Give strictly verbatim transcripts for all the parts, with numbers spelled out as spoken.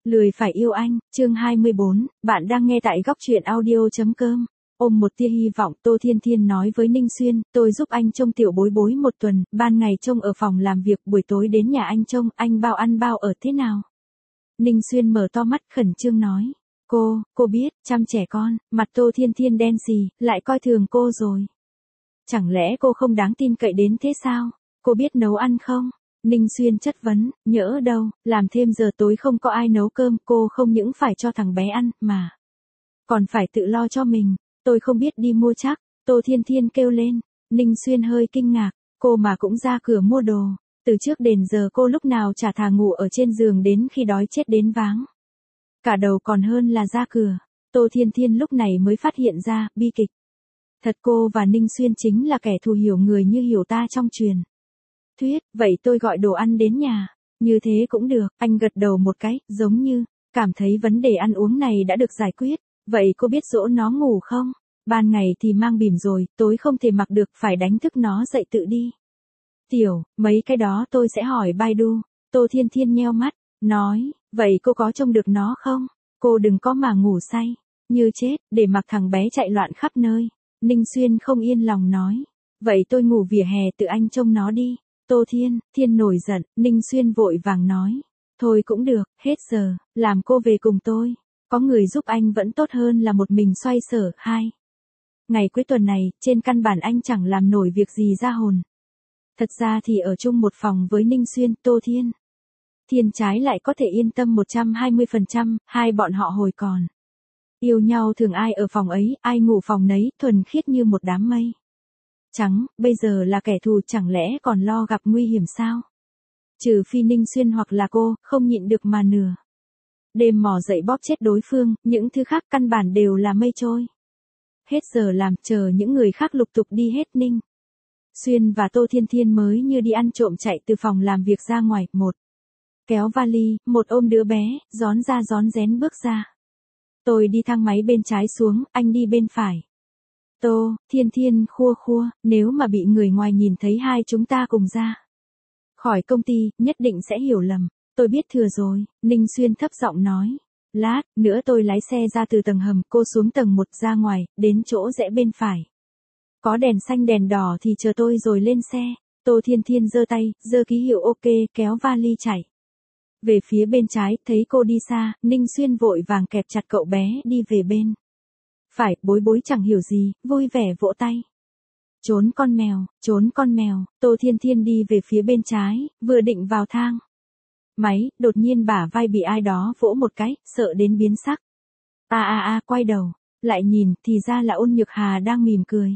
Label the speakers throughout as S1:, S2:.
S1: Lười phải yêu anh, chương hai mươi bốn, bạn đang nghe tại góc truyện audio.com. Ôm một tia hy vọng, Tô Thiên Thiên nói với Ninh Xuyên, tôi giúp anh trông tiểu bối bối một tuần, ban ngày trông ở phòng làm việc, buổi tối đến nhà anh trông, anh bao ăn bao ở thế nào? Ninh Xuyên mở to mắt khẩn trương nói, cô, cô biết, chăm trẻ con, mặt Tô Thiên Thiên đen xì, lại coi thường cô rồi. Chẳng lẽ cô không đáng tin cậy đến thế sao? Cô biết nấu ăn không? Ninh Xuyên chất vấn, nhỡ đâu, làm thêm giờ tối không có ai nấu cơm, cô không những phải cho thằng bé ăn, mà còn phải tự lo cho mình, tôi không biết đi mua chắc, Tô Thiên Thiên kêu lên. Ninh Xuyên hơi kinh ngạc, cô mà cũng ra cửa mua đồ, từ trước đến giờ cô lúc nào chả thà ngủ ở trên giường đến khi đói chết đến váng. Cả đầu còn hơn là ra cửa, Tô Thiên Thiên lúc này mới phát hiện ra, bi kịch. Thật cô và Ninh Xuyên chính là kẻ thù hiểu người như hiểu ta trong truyền thuyết, vậy tôi gọi đồ ăn đến nhà, như thế cũng được, anh gật đầu một cái, giống như, cảm thấy vấn đề ăn uống này đã được giải quyết, vậy cô biết dỗ nó ngủ không? Ban ngày thì mang bỉm rồi, tối không thể mặc được, phải đánh thức nó dậy tự đi. Tiểu, mấy cái đó tôi sẽ hỏi Baidu, Tô Thiên Thiên nheo mắt, nói, vậy cô có trông được nó không? Cô đừng có mà ngủ say, như chết, để mặc thằng bé chạy loạn khắp nơi. Ninh Xuyên không yên lòng nói, vậy tôi ngủ vỉa hè tự anh trông nó đi. Tô Thiên, Thiên nổi giận, Ninh Xuyên vội vàng nói, thôi cũng được, hết giờ, làm cô về cùng tôi, có người giúp anh vẫn tốt hơn là một mình xoay sở. Hai ngày cuối tuần này, trên căn bản anh chẳng làm nổi việc gì ra hồn. Thật ra thì ở chung một phòng với Ninh Xuyên, Tô Thiên Thiên trái lại có thể yên tâm một trăm hai mươi phần trăm, hai bọn họ hồi còn yêu nhau thường ai ở phòng ấy, ai ngủ phòng nấy, thuần khiết như một đám mây trắng, bây giờ là kẻ thù, chẳng lẽ còn lo gặp nguy hiểm sao? Trừ phi Ninh Xuyên hoặc là cô, không nhịn được mà nửa đêm mò dậy bóp chết đối phương, những thứ khác căn bản đều là mây trôi. Hết giờ làm, chờ những người khác lục tục đi hết, Ninh Xuyên và Tô Thiên Thiên mới như đi ăn trộm chạy từ phòng làm việc ra ngoài, một kéo vali, một ôm đứa bé, rón ra rón rén bước ra. Tôi đi thang máy bên trái xuống, anh đi bên phải. Tô Thiên Thiên khua khua, nếu mà bị người ngoài nhìn thấy hai chúng ta cùng ra khỏi công ty, nhất định sẽ hiểu lầm. Tôi biết thừa rồi, Ninh Xuyên thấp giọng nói. Lát nữa tôi lái xe ra từ tầng hầm, cô xuống tầng một ra ngoài, đến chỗ rẽ bên phải. Có đèn xanh đèn đỏ thì chờ tôi rồi lên xe. Tô Thiên Thiên giơ tay, giơ ký hiệu ok, kéo vali chạy về phía bên trái, thấy cô đi xa, Ninh Xuyên vội vàng kẹp chặt cậu bé đi về bên phải, bối bối chẳng hiểu gì, vui vẻ vỗ tay. Trốn con mèo, trốn con mèo, Tô Thiên Thiên đi về phía bên trái, vừa định vào thang máy, đột nhiên bả vai bị ai đó vỗ một cái, sợ đến biến sắc. A a a, quay đầu, lại nhìn, thì ra là Ôn Nhược Hà đang mỉm cười.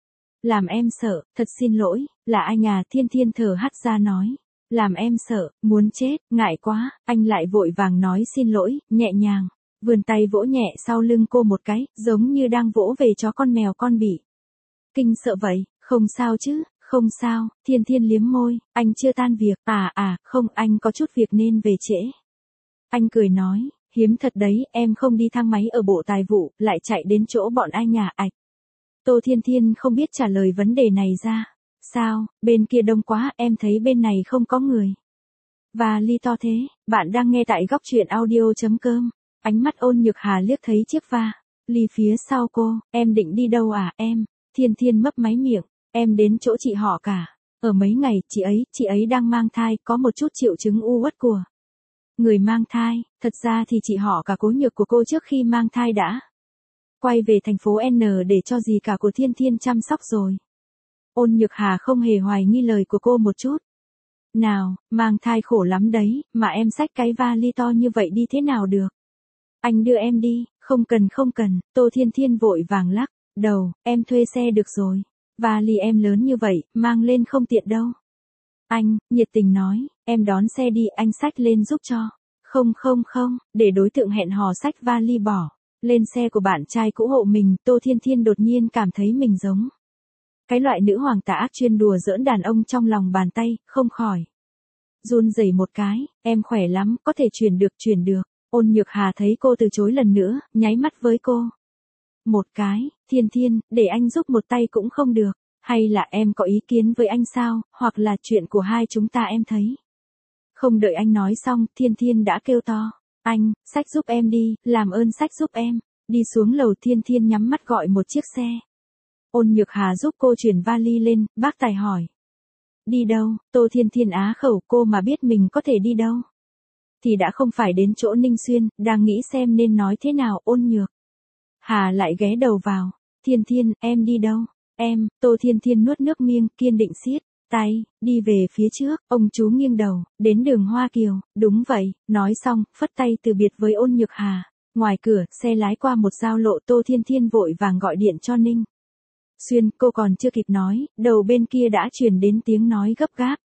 S1: Làm em sợ, thật xin lỗi, là anh à? Thiên Thiên thở hắt ra nói. Làm em sợ, muốn chết, ngại quá, anh lại vội vàng nói xin lỗi, nhẹ nhàng vươn tay vỗ nhẹ sau lưng cô một cái, giống như đang vỗ về chó con mèo con bị kinh sợ vậy. Không sao chứ, không sao, Thiên Thiên liếm môi, anh chưa tan việc, à à, không, anh có chút việc nên về trễ. Anh cười nói, hiếm thật đấy, em không đi thang máy ở bộ tài vụ, lại chạy đến chỗ bọn anh nhà ạch. Tô Thiên Thiên không biết trả lời vấn đề này ra. Sao, bên kia đông quá, em thấy bên này không có người. Và ly to thế, bạn đang nghe tại góc truyện audio.com. Ánh mắt Ôn Nhược Hà liếc thấy chiếc va ly phía sau cô, em định đi đâu à em? Thiên Thiên mấp máy miệng, em đến chỗ chị họ cả. Ở mấy ngày, chị ấy, chị ấy đang mang thai, có một chút triệu chứng u uất của người mang thai. Thật ra thì chị họ cả Cố Nhược của cô trước khi mang thai đã quay về thành phố N để cho dì cả của Thiên Thiên chăm sóc rồi. Ôn Nhược Hà không hề hoài nghi lời của cô một chút nào, mang thai khổ lắm đấy, mà em xách cái vali to như vậy đi thế nào được? Anh đưa em đi. Không cần không cần, Tô Thiên Thiên vội vàng lắc đầu, em thuê xe được rồi. Vali em lớn như vậy, mang lên không tiện đâu. Anh, nhiệt tình nói, em đón xe đi, anh xách lên giúp cho. Không không không, để đối tượng hẹn hò xách vali bỏ lên xe của bạn trai cũ hộ mình. Tô Thiên Thiên đột nhiên cảm thấy mình giống cái loại nữ hoàng tả chuyên đùa giỡn đàn ông trong lòng bàn tay, không khỏi run rẩy một cái. Em khỏe lắm, có thể chuyển được, chuyển được. Ôn Nhược Hà thấy cô từ chối lần nữa, nháy mắt với cô một cái. Thiên Thiên, để anh giúp một tay cũng không được, hay là em có ý kiến với anh sao, hoặc là chuyện của hai chúng ta em thấy. Không đợi anh nói xong, Thiên Thiên đã kêu to. Anh, xách giúp em đi, làm ơn xách giúp em. Đi xuống lầu Thiên Thiên nhắm mắt gọi một chiếc xe. Ôn Nhược Hà giúp cô chuyển vali lên, bác tài hỏi. Đi đâu? Tô Thiên Thiên á khẩu, cô mà biết mình có thể đi đâu. Thì đã không phải đến chỗ Ninh Xuyên, đang nghĩ xem nên nói thế nào. Ôn Nhược Hà lại ghé đầu vào. Thiên Thiên, em đi đâu? Em, Tô Thiên Thiên nuốt nước miếng, kiên định siết tay, đi về phía trước. Ông chú nghiêng đầu, đến đường Hoa Kiều. Đúng vậy, nói xong, phất tay từ biệt với Ôn Nhược Hà. Ngoài cửa, xe lái qua một giao lộ. Tô Thiên Thiên vội vàng gọi điện cho Ninh Xuyên, cô còn chưa kịp nói, đầu bên kia đã truyền đến tiếng nói gấp gáp.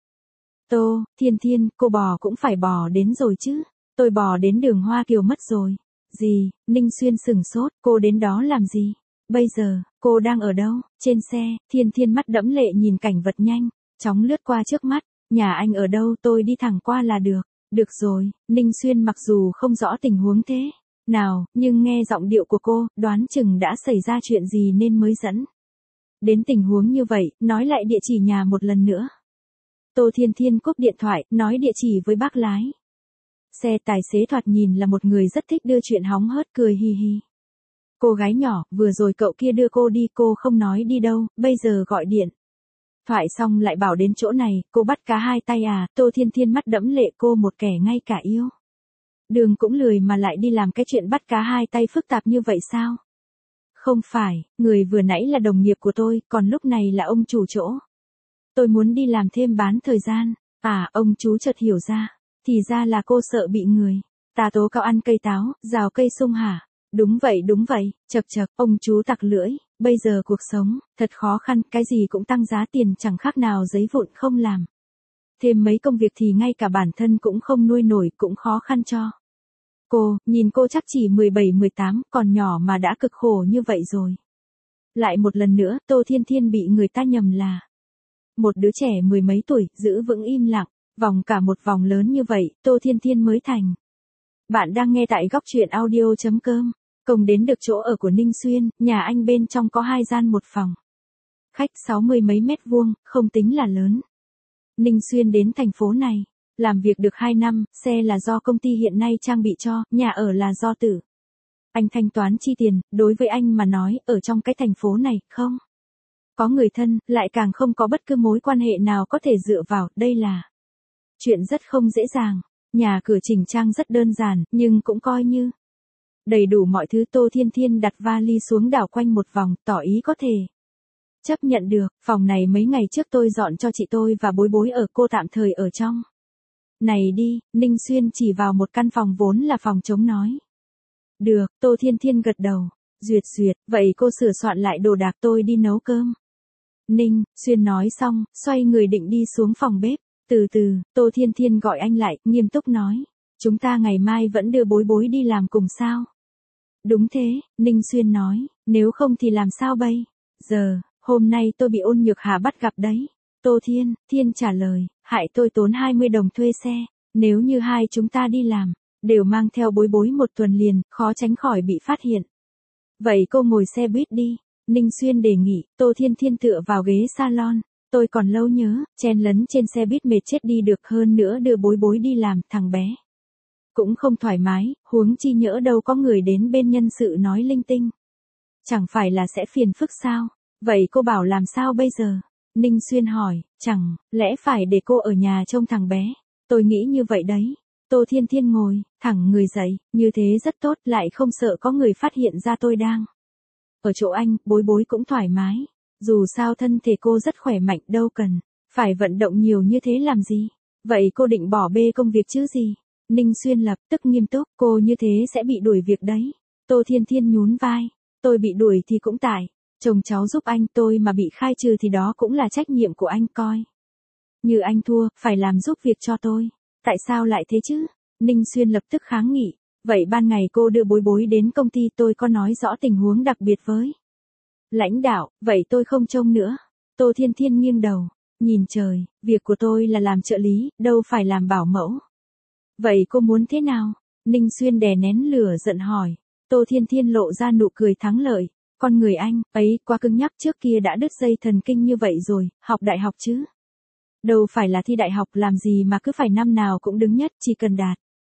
S1: Tô Thiên Thiên, cô bò cũng phải bò đến rồi chứ. Tôi bò đến đường Hoa Kiều mất rồi. Gì? Ninh Xuyên sửng sốt, cô đến đó làm gì? Bây giờ, cô đang ở đâu? Trên xe. Thiên Thiên mắt đẫm lệ nhìn cảnh vật nhanh chóng lướt qua trước mắt. Nhà anh ở đâu? Tôi đi thẳng qua là được. Được rồi. Ninh Xuyên mặc dù không rõ tình huống thế nào, nhưng nghe giọng điệu của cô, đoán chừng đã xảy ra chuyện gì nên mới dẫn đến tình huống như vậy. Nói lại địa chỉ nhà một lần nữa. Tô Thiên Thiên cúp điện thoại, nói địa chỉ với bác lái xe. Tài xế thoạt nhìn là một người rất thích đưa chuyện hóng hớt, cười hi hi. Cô gái nhỏ, vừa rồi cậu kia đưa cô đi, cô không nói đi đâu, bây giờ gọi điện thoại xong lại bảo đến chỗ này, cô bắt cá hai tay à? Tô Thiên Thiên mắt đẫm lệ, cô một kẻ ngay cả yêu đường cũng lười mà lại đi làm cái chuyện bắt cá hai tay phức tạp như vậy sao? Không phải, người vừa nãy là đồng nghiệp của tôi, còn lúc này là ông chủ chỗ. Tôi muốn đi làm thêm bán thời gian. À, ông chú chợt hiểu ra. Thì ra là cô sợ bị người ta tố cáo ăn cây táo, rào cây sung hả? Đúng vậy đúng vậy, chật chật, ông chú tặc lưỡi. Bây giờ cuộc sống, thật khó khăn, cái gì cũng tăng giá tiền, chẳng khác nào giấy vụn không làm. Thêm mấy công việc thì ngay cả bản thân cũng không nuôi nổi, cũng khó khăn cho cô. Nhìn cô chắc chỉ mười bảy mười tám, còn nhỏ mà đã cực khổ như vậy rồi. Lại một lần nữa, Tô Thiên Thiên bị người ta nhầm là một đứa trẻ mười mấy tuổi, giữ vững im lặng, vòng cả một vòng lớn như vậy, Tô Thiên Thiên mới thành. Bạn đang nghe tại góc truyện audio chấm com. Công đến được chỗ ở của Ninh Xuyên, nhà anh bên trong có hai gian một phòng khách sáu mươi mấy mét vuông, không tính là lớn. Ninh Xuyên đến thành phố này làm việc được hai năm, xe là do công ty hiện nay trang bị cho, nhà ở là do tự anh thanh toán chi tiền. Đối với anh mà nói, ở trong cái thành phố này, không có người thân, lại càng không có bất cứ mối quan hệ nào có thể dựa vào, đây là chuyện rất không dễ dàng. Nhà cửa chỉnh trang rất đơn giản, nhưng cũng coi như đầy đủ mọi thứ. Tô Thiên Thiên đặt vali xuống đảo quanh một vòng, tỏ ý có thể chấp nhận được. Phòng này mấy ngày trước tôi dọn cho chị tôi và bối bối ở, cô tạm thời ở trong này đi. Ninh Xuyên chỉ vào một căn phòng vốn là phòng trống nói. Được, Tô Thiên Thiên gật đầu. Duyệt duyệt, vậy cô sửa soạn lại đồ đạc, tôi đi nấu cơm. Ninh Xuyên nói xong, xoay người định đi xuống phòng bếp. Từ từ, Tô Thiên Thiên gọi anh lại, nghiêm túc nói. Chúng ta ngày mai vẫn đưa bối bối đi làm cùng sao? Đúng thế, Ninh Xuyên nói, nếu không thì làm sao bây giờ? Hôm nay tôi bị Ôn Nhược Hà bắt gặp đấy. Tô Thiên Thiên trả lời, hại tôi tốn hai mươi đồng thuê xe. Nếu như hai chúng ta đi làm, đều mang theo bối bối một tuần liền, khó tránh khỏi bị phát hiện. Vậy cô ngồi xe buýt đi. Ninh Xuyên đề nghị. Tô Thiên Thiên tựa vào ghế salon. Tôi còn lâu nhớ, chen lấn trên xe buýt mệt chết đi được, hơn nữa đưa bối bối đi làm, thằng bé cũng không thoải mái, huống chi nhỡ đâu có người đến bên nhân sự nói linh tinh. Chẳng phải là sẽ phiền phức sao? Vậy cô bảo làm sao bây giờ? Ninh Xuyên hỏi, chẳng lẽ phải để cô ở nhà trông thằng bé? Tôi nghĩ như vậy đấy. Tô Thiên Thiên ngồi thẳng người dậy, như thế rất tốt, lại không sợ có người phát hiện ra tôi đang ở chỗ anh. Bối bối cũng thoải mái. Dù sao thân thể cô rất khỏe mạnh, đâu cần phải vận động nhiều như thế làm gì. Vậy cô định bỏ bê công việc chứ gì? Ninh Xuyên lập tức nghiêm túc, cô như thế sẽ bị đuổi việc đấy. Tô Thiên Thiên nhún vai, tôi bị đuổi thì cũng tại chồng cháu giúp anh, tôi mà bị khai trừ thì đó cũng là trách nhiệm của anh, coi như anh thua, phải làm giúp việc cho tôi. Tại sao lại thế chứ? Ninh Xuyên lập tức kháng nghị. Vậy ban ngày cô đưa bối bối đến công ty, tôi có nói rõ tình huống đặc biệt với lãnh đạo, vậy tôi không trông nữa. Tô Thiên Thiên nghiêng đầu, nhìn trời, việc của tôi là làm trợ lý, đâu phải làm bảo mẫu. Vậy cô muốn thế nào? Ninh Xuyên đè nén lửa giận hỏi. Tô Thiên Thiên lộ ra nụ cười thắng lợi. Con người anh, ấy, quá cứng nhắc, trước kia đã đứt dây thần kinh như vậy rồi, học đại học chứ. Đâu phải là thi đại học làm gì mà cứ phải năm nào cũng đứng nhất, chỉ cần đạt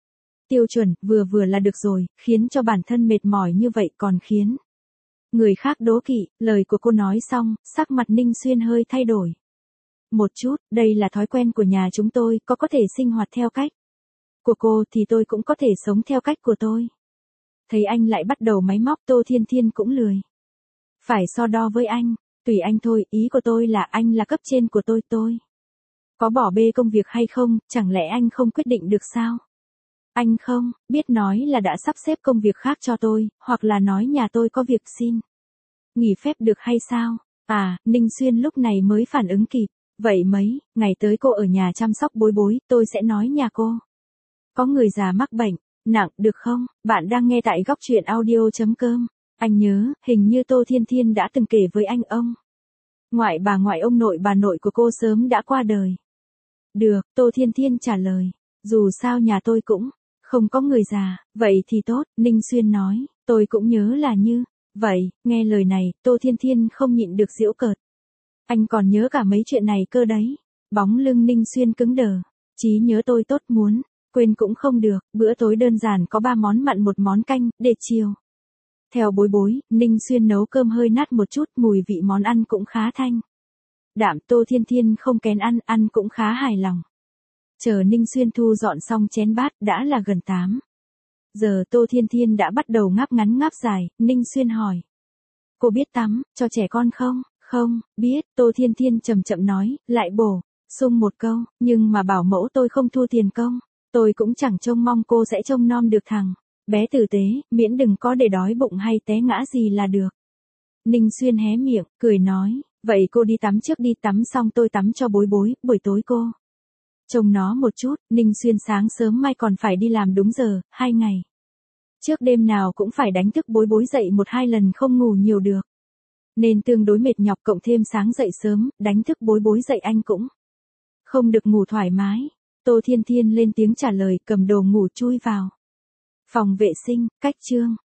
S1: Tiêu chuẩn, vừa vừa là được rồi, khiến cho bản thân mệt mỏi như vậy còn khiến người khác đố kỵ. Lời của cô nói xong, sắc mặt Ninh Xuyên hơi thay đổi. Một chút, đây là thói quen của nhà chúng tôi, có có thể sinh hoạt theo cách của cô thì tôi cũng có thể sống theo cách của tôi. Thấy anh lại bắt đầu máy móc, Tô Thiên Thiên cũng lười phải so đo với anh, tùy anh thôi, ý của tôi là anh là cấp trên của tôi, tôi có bỏ bê công việc hay không, chẳng lẽ anh không quyết định được sao? Anh không biết nói là đã sắp xếp công việc khác cho tôi, hoặc là nói nhà tôi có việc xin nghỉ phép được hay sao? À, Ninh Xuyên lúc này mới phản ứng kịp. Vậy mấy ngày tới cô ở nhà chăm sóc Bối Bối, tôi sẽ nói nhà cô có người già mắc bệnh nặng, được không? Bạn đang nghe tại góc truyện audio chấm com. Anh nhớ, hình như Tô Thiên Thiên đã từng kể với anh ông ngoại bà ngoại ông nội bà nội của cô sớm đã qua đời. Được, Tô Thiên Thiên trả lời. Dù sao nhà tôi cũng không có người già, vậy thì tốt, Ninh Xuyên nói, tôi cũng nhớ là như vậy. Nghe lời này, Tô Thiên Thiên không nhịn được giễu cợt. Anh còn nhớ cả mấy chuyện này cơ đấy. Bóng lưng Ninh Xuyên cứng đờ. Trí nhớ tôi tốt, muốn quên cũng không được. Bữa tối đơn giản có ba món mặn một món canh, để chiều theo Bối Bối, Ninh Xuyên nấu cơm hơi nát một chút, mùi vị món ăn cũng khá thanh đạm. Tô Thiên Thiên không kén ăn, ăn cũng khá hài lòng. Chờ Ninh Xuyên thu dọn xong chén bát, đã là gần tám giờ. Tô Thiên Thiên đã bắt đầu ngáp ngắn ngáp dài. Ninh Xuyên hỏi, cô biết tắm cho trẻ con không? Không biết, Tô Thiên Thiên chậm chậm nói, lại bổ sung một câu, nhưng mà bảo mẫu tôi không thu tiền công, tôi cũng chẳng trông mong cô sẽ trông nom được thằng bé tử tế, miễn đừng có để đói bụng hay té ngã gì là được. Ninh Xuyên hé miệng, cười nói, vậy cô đi tắm trước đi, tắm xong tôi tắm cho Bối Bối, buổi tối cô trông nó một chút. Ninh Xuyên sáng sớm mai còn phải đi làm đúng giờ, hai ngày trước đêm nào cũng phải đánh thức Bối Bối dậy một hai lần, không ngủ nhiều được nên tương đối mệt nhọc, cộng thêm sáng dậy sớm, đánh thức Bối Bối dậy anh cũng không được ngủ thoải mái. Tô Thiên Thiên lên tiếng trả lời, cầm đồ ngủ chui vào phòng vệ sinh, cách chương